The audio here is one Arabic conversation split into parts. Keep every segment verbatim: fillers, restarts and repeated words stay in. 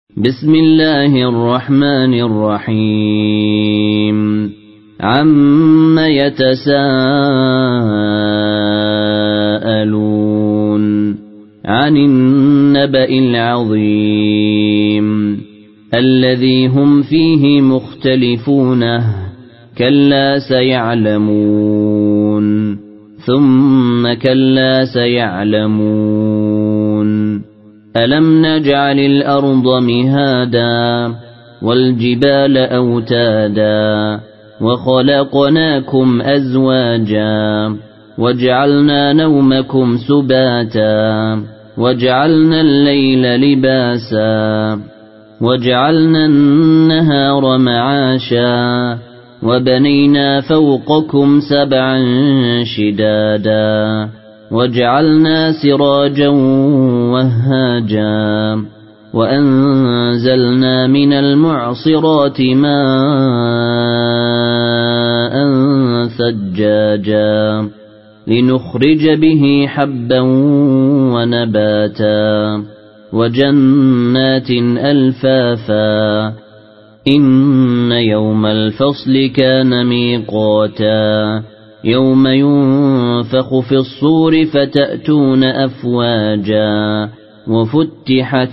بسم الله الرحمن الرحيم عم يتساءلون عن النبأ العظيم الذي هم فيه مختلفون كلا سيعلمون ثم كلا سيعلمون ألم نجعل الأرض مهادا والجبال أوتادا وخلقناكم أزواجا وجعلنا نومكم سباتا وجعلنا الليل لباسا وجعلنا النهار معاشا وبنينا فوقكم سبعا شدادا وجعلنا سراجا وهاجا وأنزلنا من المعصرات ماء ثجاجا لنخرج به حبا ونباتا وجنات ألفافا إن يوم الفصل كان ميقاتا يوم ينفخ في الصور فتأتون أفواجا وفتحت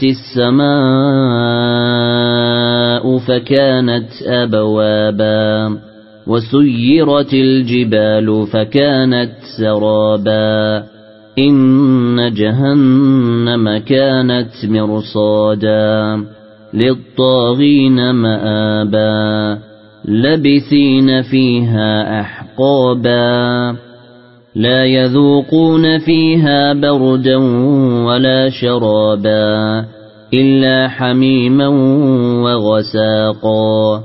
السماء فكانت أبوابا وسيرت الجبال فكانت سرابا إن جهنم كانت مرصادا للطاغين مآبا لبثين فيها أحقابا لا يذوقون فيها بردا ولا شرابا إلا حميما وغساقا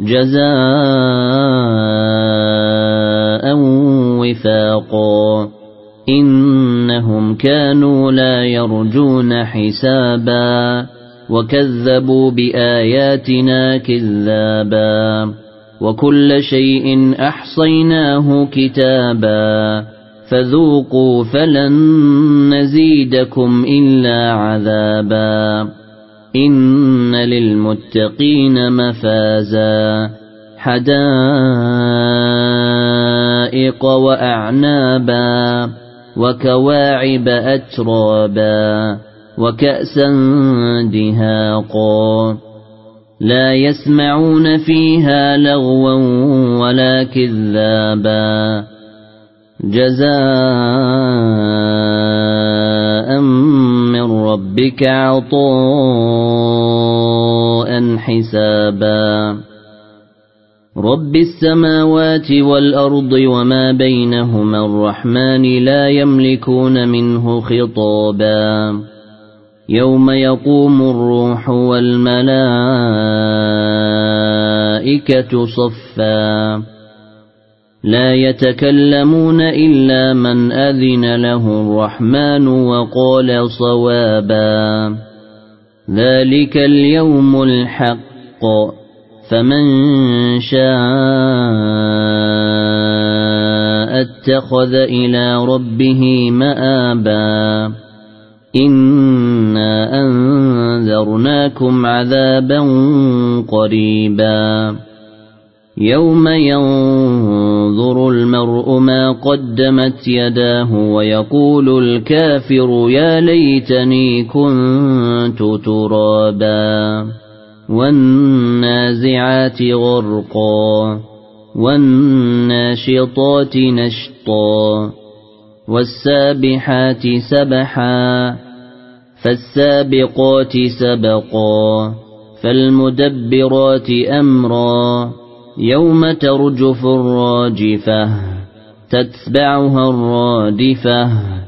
جزاء وفاقا إنهم كانوا لا يرجون حسابا وكذبوا بآياتنا كذابا وكل شيء أحصيناه كتابا فذوقوا فلن نزيدكم إلا عذابا إن للمتقين مفازا حدائق وأعنابا وكواعب أترابا وكأسا دهاقا لا يسمعون فيها لغوا ولا كذابا جزاء من ربك عطاء حسابا رب السماوات والأرض وما بينهما الرحمن لا يملكون منه خطابا يوم يقوم الروح والملائكة صفا لا يتكلمون إلا من أذن له الرحمن وقال صوابا ذلك اليوم الحق فمن شاء اتخذ إلى ربه مآبا إنا أنذرناكم عذابا قريبا يوم ينظر المرء ما قدمت يداه ويقول الكافر يا ليتني كنت ترابا والنازعات غرقا والناشطات نشطا والسابحات سبحا فالسابقات سبقا فالمدبرات أمرا يوم ترجف الراجفة تتبعها الرادفة